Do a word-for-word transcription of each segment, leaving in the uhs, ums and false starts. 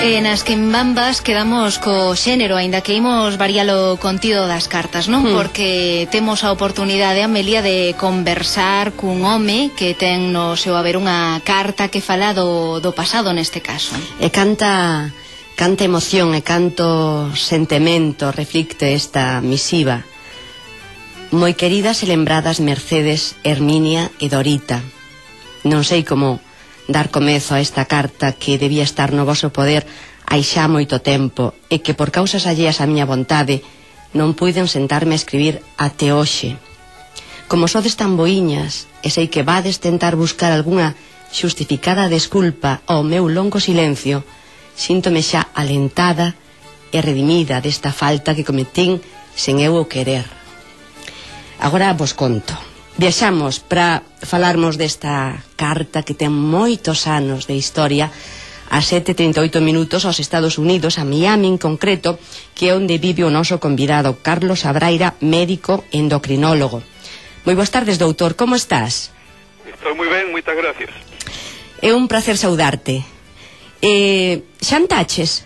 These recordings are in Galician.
E nas quimbambas quedamos co xénero, aínda que imos varialo contido das cartas, non? Mm. Porque temos a oportunidade, Amelia, de conversar cun home que ten no seu haber unha carta que fala do, do pasado neste caso. E canta, canta emoción e canto sentimento reflicte esta misiva. Moi queridas e lembradas Mercedes, Herminia e Dorita. Non sei como dar comezo a esta carta que debía estar no voso poder hai xa moito tempo e que por causas alleas á miña vontade non puiden sentarme a escribir até hoxe. Como sodes tan boiñas e sei que vades tentar buscar algunha xustificada desculpa ao meu longo silencio, síntome xa alentada e redimida desta falta que cometín sen eu o querer. Agora vos conto. Viaxamos para falarmos desta carta que ten moitos anos de historia a sete e trinta e oito minutos aos Estados Unidos, a Miami en concreto, que é onde vive o noso convidado Carlos Abraira, médico endocrinólogo. Moi boas tardes, doutor, como estás? Estou moi ben, moitas gracias. É un placer saudarte. Eh, xantaches?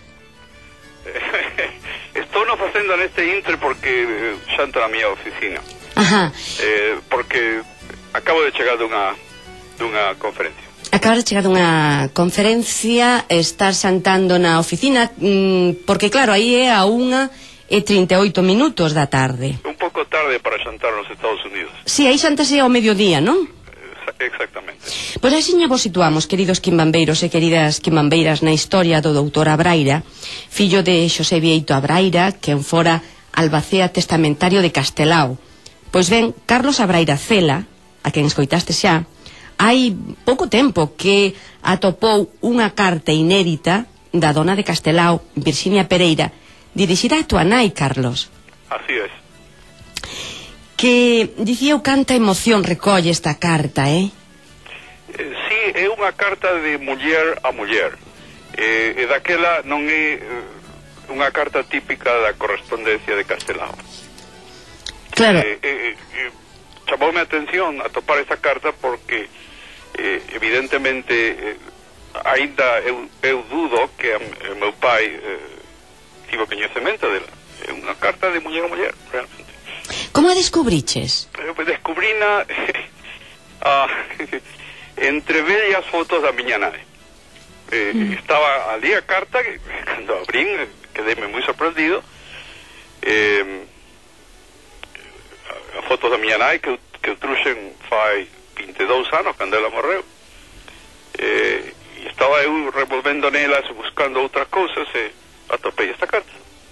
Estou non facendo neste intre porque xanto na miña oficina. Ajá. Eh, porque acabo de chegar dunha dunha conferencia. Acabas de chegar dunha conferencia, estás xantando na oficina, mmm, porque claro, aí é a unha e trinta e oito minutos da tarde. Un pouco tarde para xantar nos Estados Unidos. Si, sí, aí xantase ao mediodía, non? Exactamente. Pois así vos situamos, queridos quimbambeiros e queridas quimbambeiras, na historia do doutor Abraira, fillo de Xosé Vieito Abraira, quen fora albacea testamentario de Castelao. Pois ben, Carlos Abraira Cela, a quen escoitaste xa, hai pouco tempo que atopou unha carta inédita da dona de Castelao, Virxinia Pereira, dirixida a tua nai, Carlos. Así é. Que dicía o canta emoción recolle esta carta, eh? eh sí, é unha carta de muller a muller. Eh, e daquela non é eh, unha carta típica da correspondencia de Castelao. Claro. Eh, eh, eh, chamoume a atención a topar esta carta porque eh, evidentemente eh, ainda eu, eu dudo que a, a meu pai eh, tivo coñecemento dela. É unha carta de muller a muller, realmente. Como a descubriches? Eu descubrina ah, entre bellas fotos da miña nai. Eh, mm. Estaba ali a carta que cando abrín quedéme moi sorprendido. Eh, a fotos da miña nai que, que eu truxen fai vinte e dous anos cando ela morreu, eh, e estaba eu revolvendo nelas buscando outras cousas e atopei esta carta.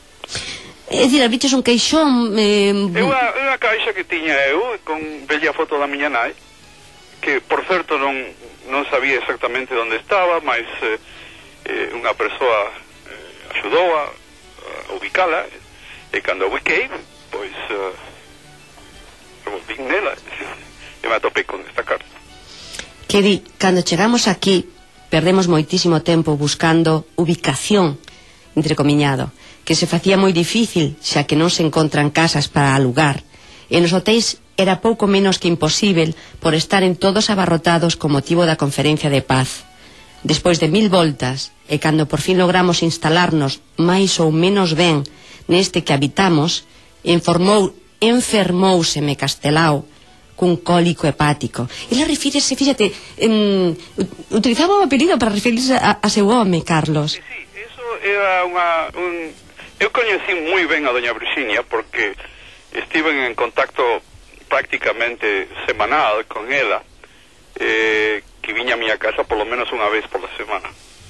É dicir, abriches un queixón eh... é unha, unha caixa que tiña eu con bella foto da miña nai, que por certo non, non sabía exactamente onde estaba, mas eh, eh, unha persoa eh, axudou a, a ubicala, e cando ubiquei, pois eh, volvín nela e me atopei con esta carta. Que di, cando chegamos aquí perdemos moitísimo tempo buscando ubicación, entrecomiñado, que se facía moi difícil xa que non se encontran casas para alugar, e nos hotéis era pouco menos que imposível por estaren todos abarrotados con motivo da conferencia de paz. Despois de mil voltas, e cando por fin logramos instalarnos máis ou menos ben neste que habitamos, informou enfermouseme Castelao cun cólico hepático. Ela refírese, fíxate, em, utilizaba o apelido para referirse a, a seu home, Carlos. Sí, sí, eso era unha... Un... Eu coñecí moi ben a doña Virxinia porque estive en contacto prácticamente semanal con ela, eh, que viña a miña casa por lo menos unha vez por la semana.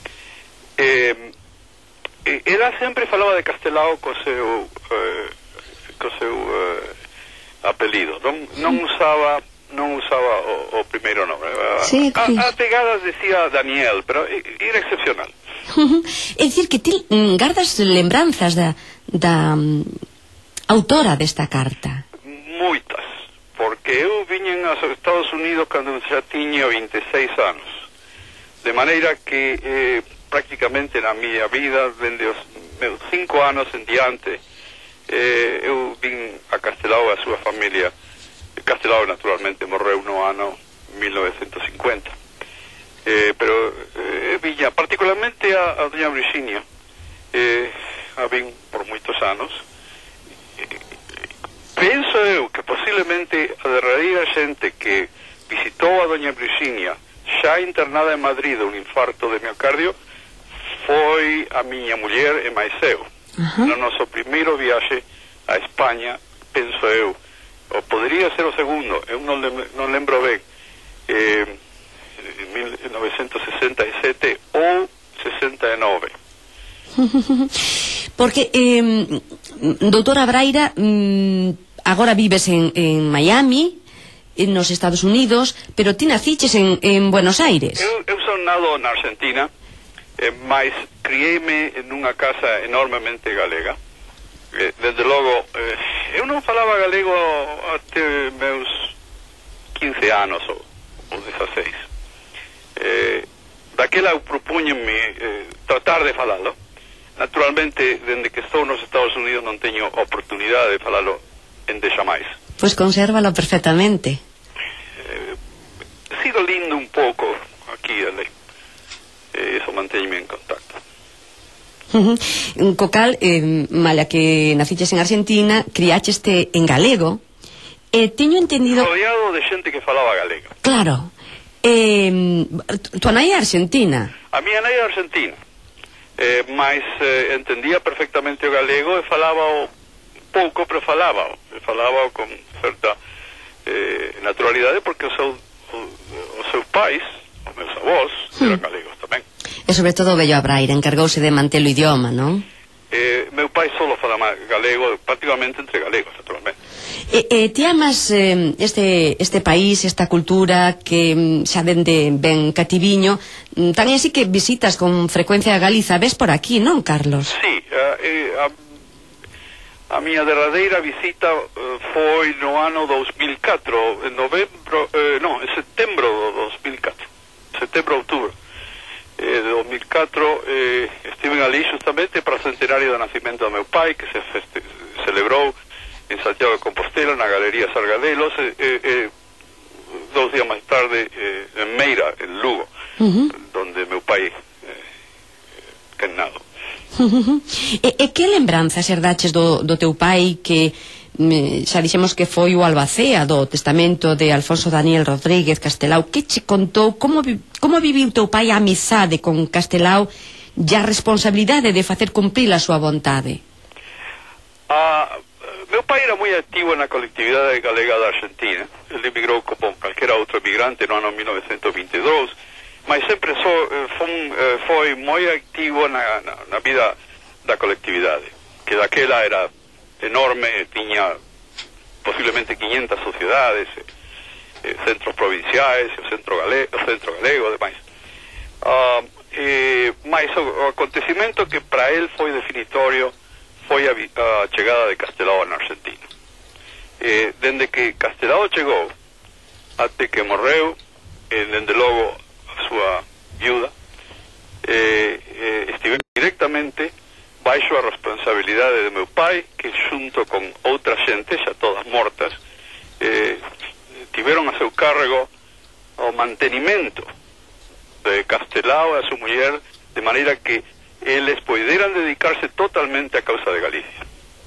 Eh, eh, ela sempre falaba de Castelao co seu... Eh, co seu eh, apelido, non, non usaba non usaba o, o primeiro nome. Sí, a, a pegadas decía Daniel, pero era excepcional. É dicir que ti gardas lembranzas da, da um, autora desta carta? Moitas, porque eu viñen aos Estados Unidos cando xa tiña vinte e seis anos, de maneira que eh, prácticamente na miña vida dende os meus cinco anos en diante Eh, eu vin a Castelao e a súa familia. Castelao naturalmente morreu no ano mil novecentos cincuenta, eh, pero eh, viña particularmente a, a doña Virxinia visitou a doña Virxinia xa internada en Madrid un infarto de miocardio foi a miña muller e máis eu. Uh-huh. No noso primeiro viaxe a España, penso eu, ou podería ser o segundo, eu non, lem non lembro ben, eh, en mil novecentos sesenta e sete ou sesenta e nove. Porque, eh, doutora Braira, mm, agora vives en, en Miami, nos Estados Unidos, pero ti naciches en, en Buenos Aires. Eu, eu son nado na Argentina, eh, mas criei-me nunha casa enormemente galega. Eh, desde logo, eh, eu non falaba galego até meus quince anos ou, ou dezasseis. Eh, daquela eu propuñenme eh, tratar de falalo. Naturalmente, dende que estou nos Estados Unidos non teño oportunidade de falalo en de xamais. Pois consérvalo perfectamente. Eh, sigo lindo un pouco aquí, ale. Eh, eso mantéñeme en contacto. Uh-huh. Cocal, eh, mala que naciches en Argentina, criácheste en galego, eh, teño entendido... Rodeado de xente que falaba galega. Claro. Eh, tu nai é argentina? A miña nai é argentina, eh, mas eh, entendía perfectamente o galego e falaba o pouco, pero falaba o falaba con certa eh, naturalidade, porque o seu, o, os seus pais, os meus avós, hmm. eran galegos tamén. E sobre todo o vello Abraira encargouse de manter o idioma, non? Eh, meu pai solo falaba galego, prácticamente entre galegos, naturalmente. E, e ti amas eh, este, este país, esta cultura que xa dende ben cativiño, tan así que visitas con frecuencia a Galiza, ves por aquí, non, Carlos? Sí, uh, eh, a, a miña derradeira visita uh, foi no ano dos mil catro, en novembro, eh, non, en setembro do dos mil catro, setembro, outubro. Eh, de dos mil catro eh, estive ali justamente para o centenario do nacimento do meu pai, que se feste, celebrou en Santiago de Compostela, na Galería Sargadelos, eh, eh, dos días máis tarde eh, en Meira, en Lugo, uh-huh. donde meu pai eh, quenado. Uh-huh. E, e que lembranzas herdaches do, do teu pai, que me, xa dixemos que foi o albacea do testamento de Alfonso Daniel Rodríguez Castelao? Que che contou, como, como viviu teu pai a amizade con Castelao e a responsabilidade de facer cumprir a súa vontade? Ah, meu pai era moi activo na colectividade galega da Argentina. Ele emigrou como calquera outro emigrante no ano mil novecentos e vinte e dous, mas sempre so, foi, foi moi activo na, na, na vida da colectividade, que daquela era enorme, tiña posiblemente quinhentas sociedades, eh, centros provinciais, o centro galego, o centro galego, demais. Uh, eh, mas o, o acontecimento que para él foi definitorio foi a, a chegada de Castelao na Argentina. Eh, dende que Castelao chegou até que morreu, eh, dende logo a súa viuda, eh, eh, estive directamente baixo a responsabilidade de meu pai, que xunto con outra xente, xa todas mortas, eh, tiveron a seu cargo o mantenimento de Castelao e a súa muller, de maneira que eles poderan dedicarse totalmente a causa de Galicia.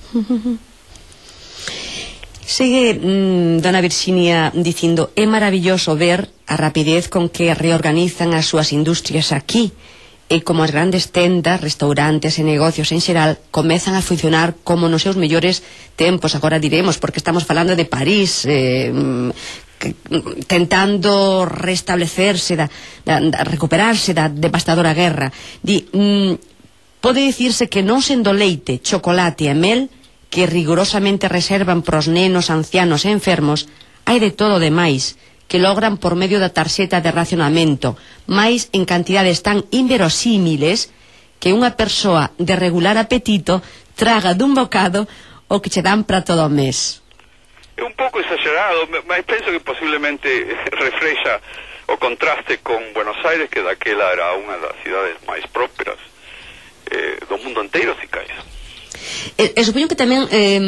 Segue mmm, dona Virxinia dicindo: é maravilloso ver a rapidez con que reorganizan as súas industrias aquí, e como as grandes tendas, restaurantes e negocios en xeral comezan a funcionar como nos seus mellores tempos. Agora diremos, porque estamos falando de París, eh, que, tentando restablecerse da, da, da, recuperarse da devastadora guerra. Di, mm, pode dicirse que non sendo leite, chocolate e mel, que rigorosamente reservan pros nenos, ancianos e enfermos, hai de todo demais que logran por medio da tarxeta de racionamento, máis en cantidades tan inverosímiles que unha persoa de regular apetito traga dun bocado o que che dan para todo o mes. É un pouco exagerado, mas penso que posiblemente reflexa o contraste con Buenos Aires, que daquela era unha das cidades máis prósperas eh, do mundo inteiro, si caes. E, e supoño que tamén eh,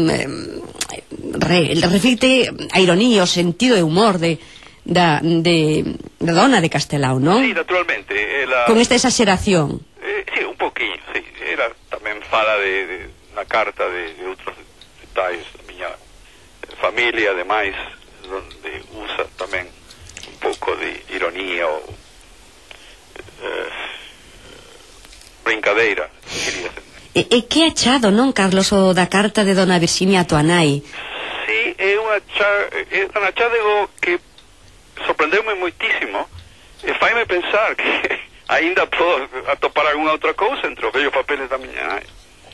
re, reflicte a ironía, o sentido e humor de da, de, da dona de Castelao, non? Sí, naturalmente. Ela, con esta exageración. Eh, sí, un poquinho, sí. Era tamén fala de, de na carta de, de outros detalles da miña familia, ademais, donde usa tamén brincadeira, quería ser. E, e que achado, non, Carlos, o da carta de dona Virxinia a tua nai? Sí, é unha cha, é unha chádego que sorprendeu-me moitísimo e faime pensar que ainda podo atopar algunha outra cousa entre os vellos papeles da miña nai.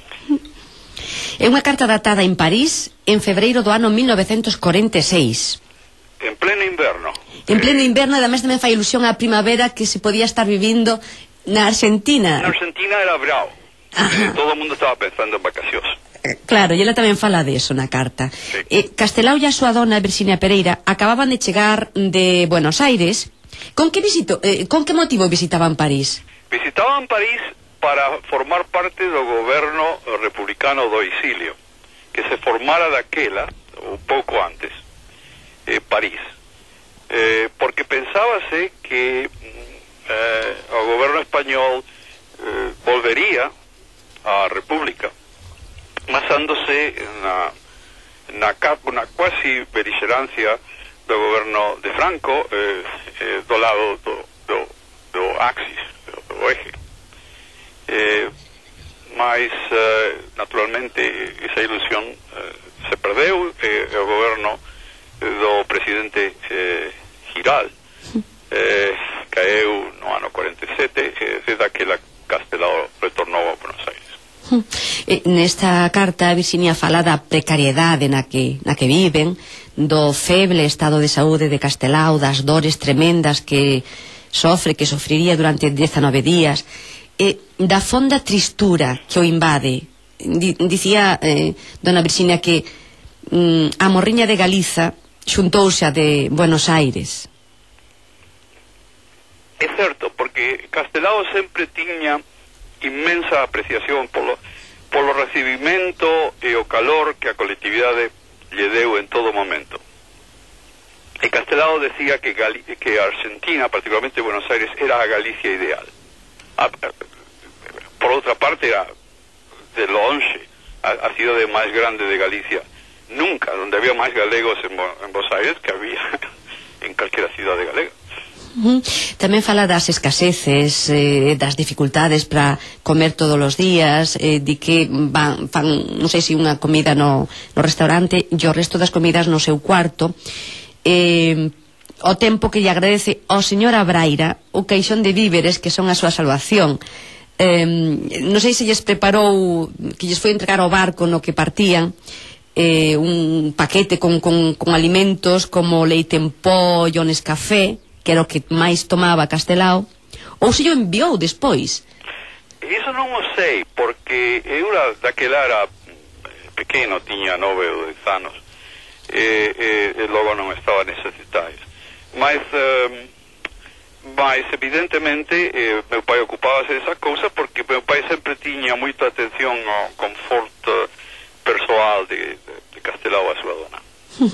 É unha carta datada en París en febreiro do ano mil novecentos corenta e seis. En pleno inverno. En pleno inverno, e ademais tamén fai ilusión a primavera que se podía estar vivindo na Argentina. Na Argentina era brao. Eh, todo o mundo estaba pensando en vacacións. Claro, e ela tamén fala de eso na carta. Sí. eh, Castelao e a súa dona Virxinia Pereira acababan de chegar de Buenos Aires. Con que visito, eh, con que motivo visitaban París? Visitaban París para formar parte do goberno republicano do exilio, que se formara daquela, un pouco antes, eh, París. Eh, porque pensábase que eh, o goberno español eh, volvería a República, basándose na, na, na quasi belixerancia do goberno de Franco eh, eh, do lado do, do, do axis, do, do eje. Eh, mas, eh, naturalmente, esa ilusión eh, se perdeu, eh, o goberno do presidente eh, Giral eh, caeu no ano cuarenta e sete, eh, desde aquela Castelao retornou a Buenos Aires. Eh, nesta carta Virxinia fala da precariedade na que, na que viven, do feble estado de saúde de Castelao, das dores tremendas que sofre, que sofriría durante dezanove días, eh, da fonda tristura que o invade. Di, dicía eh, dona Virxinia que mm, a morriña de Galiza xuntouse a de Buenos Aires. É certo, porque Castelao sempre tiña inmensa apreciación polo, polo recibimento e o calor que a colectividade lle deu en todo momento. E Castelao decía que, Gali que Argentina, particularmente Buenos Aires, era a Galicia ideal. A, a, por outra parte, era de longe a, a cidade máis grande de Galicia. Nunca, donde había máis galegos en, en Buenos Aires que había en calquera cidade galega. Uh-huh. Tamén fala das escaseces, eh, das dificultades para comer todos os días, eh, di que van, fan, non sei se unha comida no, no restaurante e o resto das comidas no seu cuarto. Eh, o tempo que lle agradece ao señor Abraira o caixón de víveres que son a súa salvación. Eh, non sei se lles preparou, que lles foi entregar ao barco no que partían, eh, un paquete con, con, con alimentos como leite en pó e o Nescafé, que era o que máis tomaba Castelao, ou se o enviou despois? Iso non o sei, porque eu daquela era pequeno, tiña nove ou dez anos, e, e, e logo non estaba neses detalles. Mas, eh, mas evidentemente, eh, meu pai ocupábase desa cousa, porque meu pai sempre tiña moita atención ao conforto persoal de, de, de Castelao a súa dona.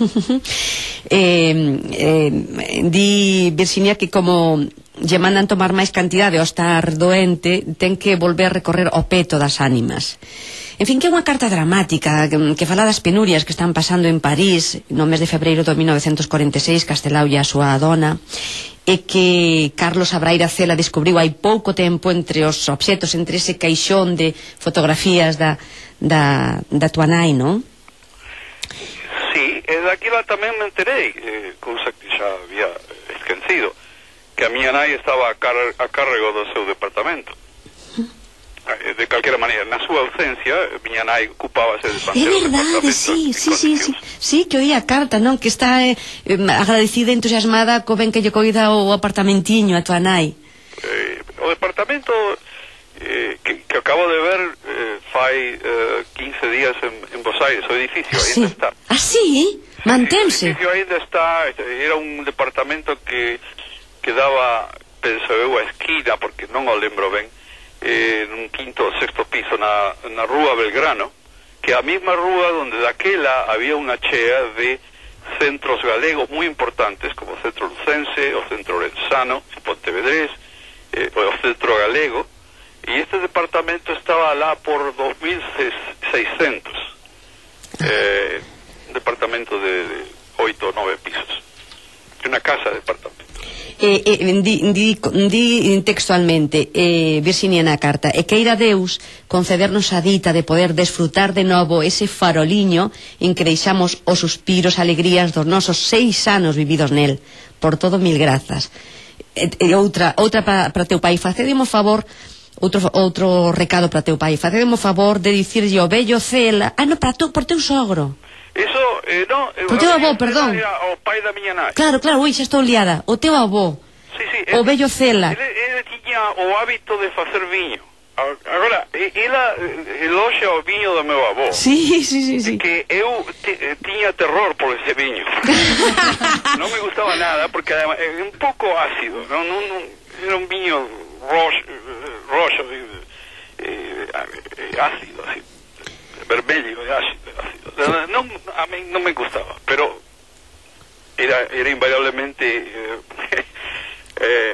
eh, eh, di Virxinia que como lle mandan tomar máis cantidade ao estar doente, ten que volver a recorrer o peto das ánimas. En fin, que é unha carta dramática que, que fala das penurias que están pasando en París no mes de febreiro de mil novecentos corenta e seis, Castelao e a súa dona, e que Carlos Abraira Cela descubriu hai pouco tempo entre os obxetos, entre ese caixón de fotografías da, da, da tua nai, non? Sí, e daquela tamén me enterei, eh, cousa que xa había esquecido, que a miña nai estaba a, car a carrego do seu departamento. Eh, de calquera maneira, na súa ausencia, miña nai ocupábase de facer o departamento. Sí, sí, sí, sí, sí, que oí a carta, non? Que está eh, agradecida e entusiasmada co ben que lle coida o apartamentiño a tua nai. Eh, o departamento eh, que, que acabo de ver eh, fai eh, quince días en, en Buenos Aires, o edificio, sí. ainda está. Ah, sí? Mantense? O edificio ainda está, era un departamento que que daba, penso eu, a esquina, porque non o lembro ben, eh, nun quinto ou sexto piso na, na rúa Belgrano, que a mesma rúa donde daquela había unha chea de centros galegos moi importantes, como o Centro Lucense, o Centro Lenzano, o Pontevedrés, eh, o Centro Galego, e este departamento estaba lá por dos mil seiscentos, eh, un departamento de, de oito ou nove pisos, unha casa de departamento. eh, eh, di, di, di textualmente eh, Virxinia na carta: e queira Deus concedernos a dita de poder desfrutar de novo ese faroliño en que deixamos os suspiros, alegrías dos nosos seis anos vividos nel. Por todo, mil grazas. E, e outra, outra para pa teu pai: facedemo favor, outro, outro recado para teu pai, facedemo favor de dicirlle ao vello Cela, ah, no, para teu, por teu sogro. Eso, eh, no, Por teu avó, perdón. O pai da miña nai. Claro, claro, ui, xa estou liada. O teu avó, sí, sí, o el, vello Cela. Ele, ele tiña o hábito de facer viño. Agora, ela eloxa o viño do meu avó. Sí, sí, sí, sí. Que eu tiña terror por ese viño. Non me gustaba nada, porque además é un pouco ácido, non, non, non, era un viño roxo, roxo eh, eh, ácido, así, vermelho, ácido, ácido. Non, a mí non me gustaba, pero era, era invariablemente eh, eh,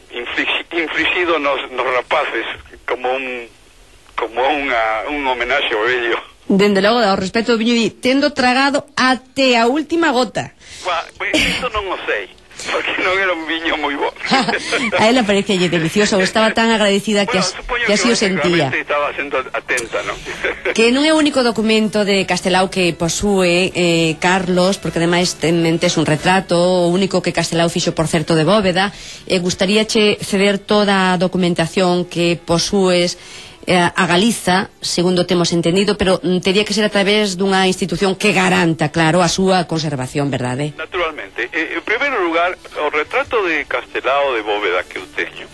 infligido nos, nos rapaces como un como unha, un homenaxe ao vello. Dende logo, ao respecto do viño, di, tendo tragado até a última gota. Ba, iso non o sei, porque non era un viño moi bo. A ela parecelle delicioso, ou estaba tan agradecida que, bueno, as, que así o sentía. Estaba sendo atenta, non? Que non é o único documento de Castelao que posúe eh, Carlos, porque ademais ten mentes un retrato, o único que Castelao fixo, por certo, de bóveda. E eh, gustaríache ceder toda a documentación que posúes eh, a Galiza, segundo temos entendido, pero mm, tería que ser a través dunha institución que garanta, claro, a súa conservación, verdade? Naturalmente. Eh, en primeiro lugar, o retrato de Castelao de bóveda que eu teño,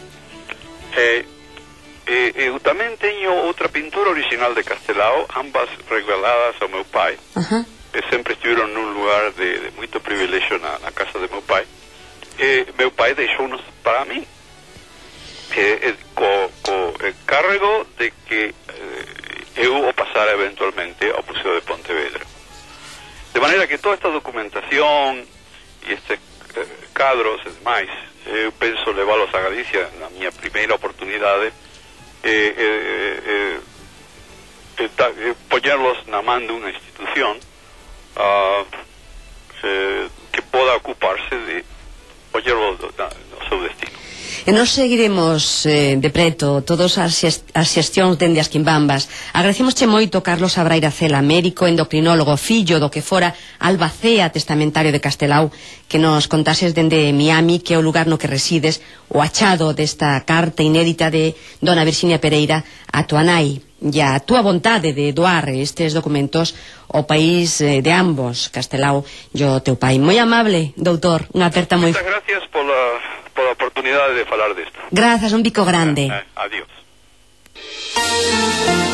eh, eh, eu tamén teño outra pintura original de Castelao, ambas regaladas ao meu pai. Ajá. Que sempre estiveron nun lugar de, de moito privilexio na, na casa de meu pai. E meu pai deixounos para mí, que eh, co, co eh, cargo de que eh, eu o pasara eventualmente ao Museo de Pontevedra. De maneira que toda esta documentación e este eh, cadros e demais, eu penso leválos a Galicia na miña primeira oportunidade, eh, eh, eh, eh, ta, eh, poñerlos na man dunha institución uh, eh, que poda ocuparse de poñerlos no seu destino. E nos seguiremos eh, de preto todas as, as xestións dende as quimbambas. Agradecemosche moito, Carlos Abraira Cela, médico endocrinólogo, fillo do que fora albacea testamentario de Castelao, que nos contases dende Miami, que é o lugar no que resides, o achado desta carta inédita de dona Virxinia Pereira a tua nai, e a túa vontade de doar estes documentos ao país eh, de ambos, Castelao e o teu pai. Moi amable, doutor, unha aperta moi... Moitas gracias pola, pola oportunidade de falar disto. Grazas, un bico grande. Eh, eh, adiós.